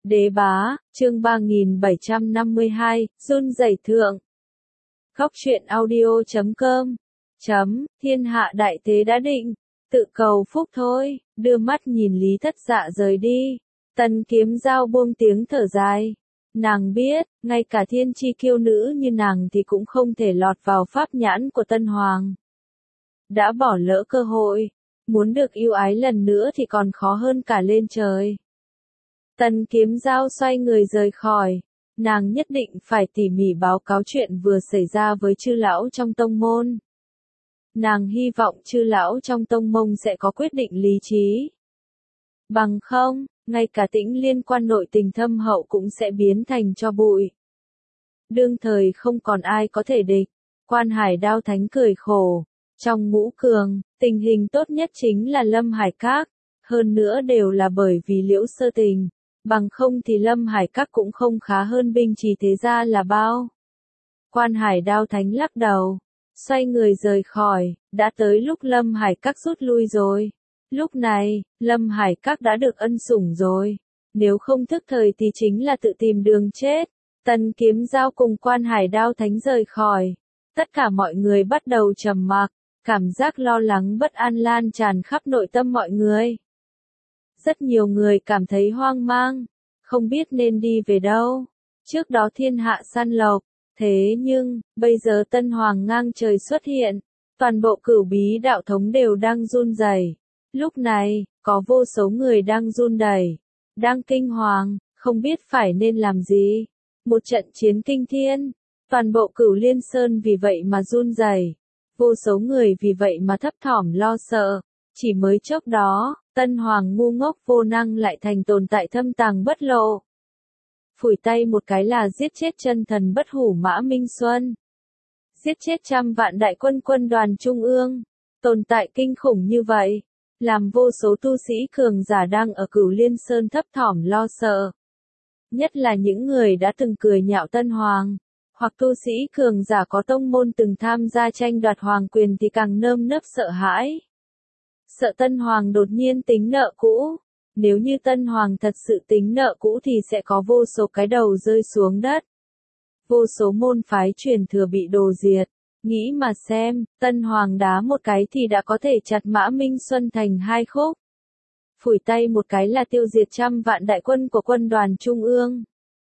Đế bá, chương 3752, run rẩy thượng. Góc truyện audio.com. Thiên hạ đại thế đã định, tự cầu phúc thôi, đưa mắt nhìn Lý Thất Dạ rời đi. Tần Kiếm Giao buông tiếng thở dài. Nàng biết, ngay cả thiên chi kiêu nữ như nàng thì cũng không thể lọt vào pháp nhãn của Tân Hoàng. Đã bỏ lỡ cơ hội, muốn được yêu ái lần nữa thì còn khó hơn cả lên trời. Tần Kiếm Giao xoay người rời khỏi, nàng nhất định phải tỉ mỉ báo cáo chuyện vừa xảy ra với chư lão trong tông môn. Nàng hy vọng chư lão trong tông môn sẽ có quyết định lý trí. Bằng không, ngay cả Tĩnh Liên quan nội tình thâm hậu cũng sẽ biến thành tro bụi. Đương thời không còn ai có thể địch, Quan Hải Đao Thánh cười khổ. Trong ngũ cường, tình hình tốt nhất chính là Lâm Hải Các, hơn nữa đều là bởi vì Liễu Sơ Tình, bằng không thì Lâm Hải Các cũng không khá hơn Binh Trì Thế Gia là bao. Quan Hải Đao Thánh lắc đầu, xoay người rời khỏi, đã tới lúc Lâm Hải Các rút lui rồi. Lúc này, Lâm Hải Các đã được ân sủng rồi, nếu không thức thời thì chính là tự tìm đường chết. Tần Kiếm Giao cùng Quan Hải Đao Thánh rời khỏi, tất cả mọi người bắt đầu trầm mặc. Cảm giác lo lắng bất an lan tràn khắp nội tâm mọi người. Rất nhiều người cảm thấy hoang mang, không biết nên đi về đâu. Trước đó thiên hạ săn lộc, thế nhưng, bây giờ Tân Hoàng ngang trời xuất hiện, toàn bộ Cửu Bí đạo thống đều đang run rẩy. Lúc này, có vô số người đang run rẩy, đang kinh hoàng, không biết phải nên làm gì. Một trận chiến kinh thiên, toàn bộ Cửu Liên Sơn vì vậy mà run rẩy. Vô số người vì vậy mà thấp thỏm lo sợ, chỉ mới chốc đó, Tân Hoàng ngu ngốc vô năng lại thành tồn tại thâm tàng bất lộ. Phủi tay một cái là giết chết chân thần bất hủ Mã Minh Xuân. Giết chết trăm vạn đại quân quân đoàn trung ương, tồn tại kinh khủng như vậy, làm vô số tu sĩ cường giả đang ở Cửu Liên Sơn thấp thỏm lo sợ. Nhất là những người đã từng cười nhạo Tân Hoàng. Hoặc tu sĩ cường giả có tông môn từng tham gia tranh đoạt hoàng quyền thì càng nơm nớp sợ hãi. Sợ Tân Hoàng đột nhiên tính nợ cũ. Nếu như Tân Hoàng thật sự tính nợ cũ thì sẽ có vô số cái đầu rơi xuống đất. Vô số môn phái truyền thừa bị đổ diệt. Nghĩ mà xem, Tân Hoàng đá một cái thì đã có thể chặt Mã Minh Xuân thành hai khúc. Phủi tay một cái là tiêu diệt trăm vạn đại quân của quân đoàn trung ương.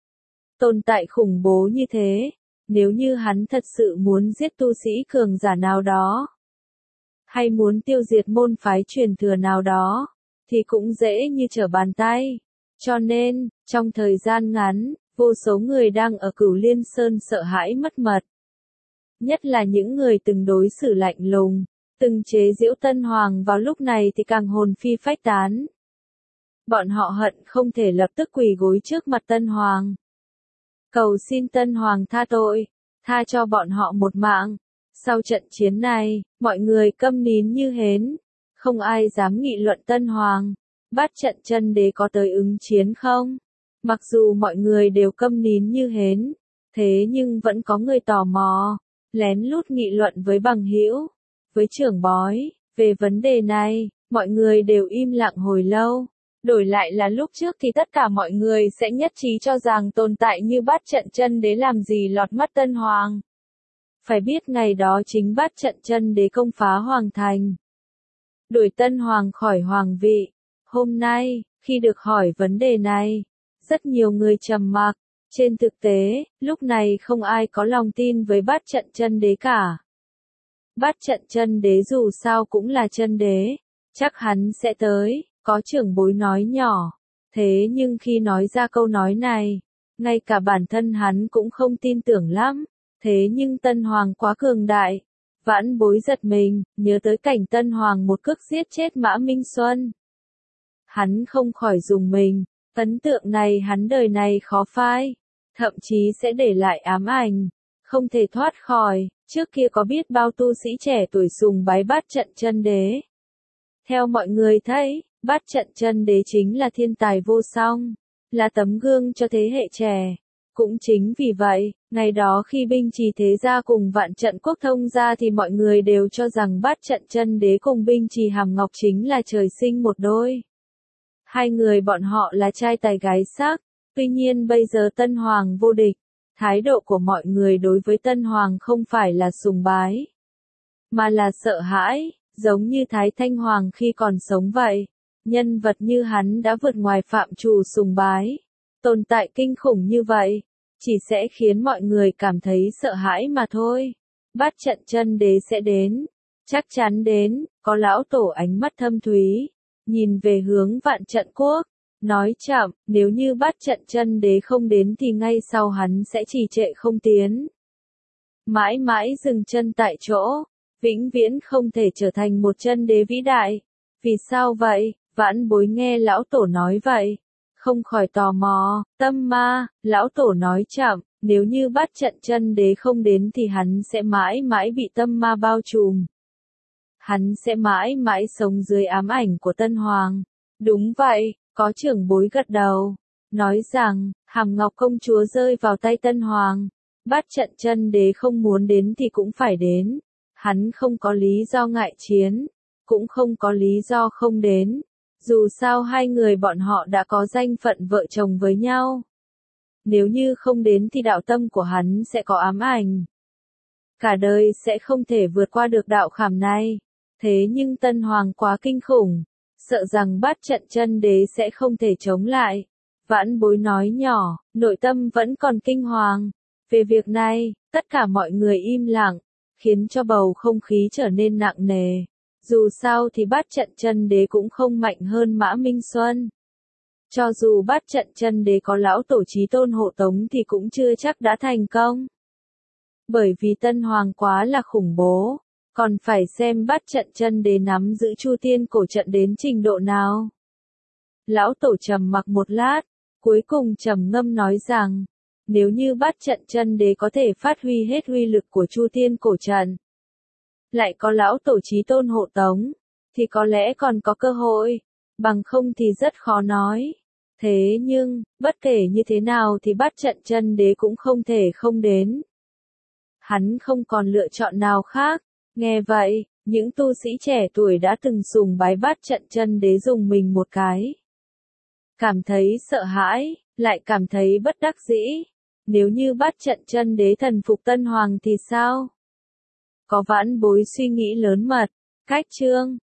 Tồn tại khủng bố như thế. Nếu như hắn thật sự muốn giết tu sĩ cường giả nào đó, hay muốn tiêu diệt môn phái truyền thừa nào đó, thì cũng dễ như trở bàn tay. Cho nên, trong thời gian ngắn, vô số người đang ở Cửu Liên Sơn sợ hãi mất mật. Nhất là những người từng đối xử lạnh lùng, từng chế giễu Tân Hoàng vào lúc này thì càng hồn phi phách tán. Bọn họ hận không thể lập tức quỳ gối trước mặt Tân Hoàng. Cầu xin Tân Hoàng tha tội, tha cho bọn họ một mạng. Sau trận chiến này, mọi người câm nín như hến, không ai dám nghị luận Tân Hoàng. Bát trận chân đế có tới ứng chiến không? Mặc dù mọi người đều câm nín như hến, thế nhưng vẫn có người tò mò, lén lút nghị luận với bằng hữu, với trưởng bói, về vấn đề này, mọi người đều im lặng hồi lâu. Đổi lại là lúc trước thì tất cả mọi người sẽ nhất trí cho rằng tồn tại như bát trận chân đế làm gì lọt mắt Tân Hoàng. Phải biết ngày đó chính bát trận chân đế công phá hoàng thành, đuổi Tân Hoàng khỏi hoàng vị. Hôm nay, khi được hỏi vấn đề này, rất nhiều người trầm mặc. Trên thực tế, lúc này không ai có lòng tin với bát trận chân đế cả. Bát trận chân đế dù sao cũng là chân đế, chắc hắn sẽ tới. Có trưởng bối nói nhỏ, thế nhưng khi nói ra câu nói này, ngay cả bản thân hắn cũng không tin tưởng lắm, thế nhưng Tân Hoàng quá cường đại. Vãn bối giật mình, nhớ tới cảnh Tân Hoàng một cước giết chết Mã Minh Xuân. Hắn không khỏi rùng mình, ấn tượng này hắn đời này khó phai, thậm chí sẽ để lại ám ảnh, không thể thoát khỏi. Trước kia có biết bao tu sĩ trẻ tuổi sùng bái bát trận chân đế. Theo mọi người thấy, bát trận chân đế chính là thiên tài vô song, là tấm gương cho thế hệ trẻ. Cũng chính vì vậy, ngày đó khi Binh Trì Thế Gia cùng Vạn Trận Quốc thông ra thì mọi người đều cho rằng bát trận chân đế cùng Binh Trì Hàm Ngọc chính là trời sinh một đôi. Hai người bọn họ là trai tài gái sắc, Tuy nhiên bây giờ Tân Hoàng vô địch, thái độ của mọi người đối với Tân Hoàng không phải là sùng bái, mà là sợ hãi, giống như Thái Thanh Hoàng khi còn sống vậy. Nhân vật như hắn đã vượt ngoài phạm trù sùng bái, tồn tại kinh khủng như vậy, chỉ sẽ khiến mọi người cảm thấy sợ hãi mà thôi. Bát trận chân đế sẽ đến, chắc chắn đến, có lão tổ ánh mắt thâm thúy, nhìn về hướng Vạn Trận Quốc, nói chậm, nếu như bát trận chân đế không đến thì ngay sau hắn sẽ trì trệ không tiến. Mãi mãi dừng chân tại chỗ, vĩnh viễn không thể trở thành một chân đế vĩ đại. Vì sao vậy? Vãn Bối nghe lão tổ nói vậy, không khỏi tò mò. Tâm ma, lão tổ nói chậm, nếu như bát trận chân đế không đến thì hắn sẽ mãi mãi bị tâm ma bao trùm. Hắn sẽ mãi mãi sống dưới ám ảnh của Tân Hoàng. Đúng vậy, có trưởng bối gật đầu, nói rằng, Hàm Ngọc công chúa rơi vào tay Tân Hoàng. Bát trận chân đế không muốn đến thì cũng phải đến. Hắn không có lý do ngại chiến, cũng không có lý do không đến. Dù sao hai người bọn họ đã có danh phận vợ chồng với nhau. Nếu như không đến thì đạo tâm của hắn sẽ có ám ảnh. Cả đời sẽ không thể vượt qua được đạo khảm này. Thế nhưng Tân Hoàng quá kinh khủng, sợ rằng bát trận chân đế sẽ không thể chống lại. Vãn Bối nói nhỏ, nội tâm vẫn còn kinh hoàng. Về việc này, tất cả mọi người im lặng, khiến cho bầu không khí trở nên nặng nề. Dù sao thì bát trận chân đế cũng không mạnh hơn Mã Minh Xuân. Cho dù bát trận chân đế có lão tổ chí tôn hộ tống thì cũng chưa chắc đã thành công. Bởi vì Tân Hoàng quá là khủng bố, còn phải xem bát trận chân đế nắm giữ Chu Tiên cổ trận đến trình độ nào. Lão tổ trầm mặc một lát, cuối cùng trầm ngâm nói rằng, nếu như bát trận chân đế có thể phát huy hết uy lực của Chu Tiên cổ trận, lại có lão tổ chí tôn hộ tống, thì có lẽ còn có cơ hội, bằng không thì rất khó nói. Thế nhưng, bất kể như thế nào thì bát trận chân đế cũng không thể không đến. Hắn không còn lựa chọn nào khác. Nghe vậy, những tu sĩ trẻ tuổi đã từng sùng bái bát trận chân đế dùng mình một cái. Cảm thấy sợ hãi, lại cảm thấy bất đắc dĩ. Nếu như bát trận chân đế thần phục Tân Hoàng thì sao? Có Vãn Bối suy nghĩ lớn mật. Cách chương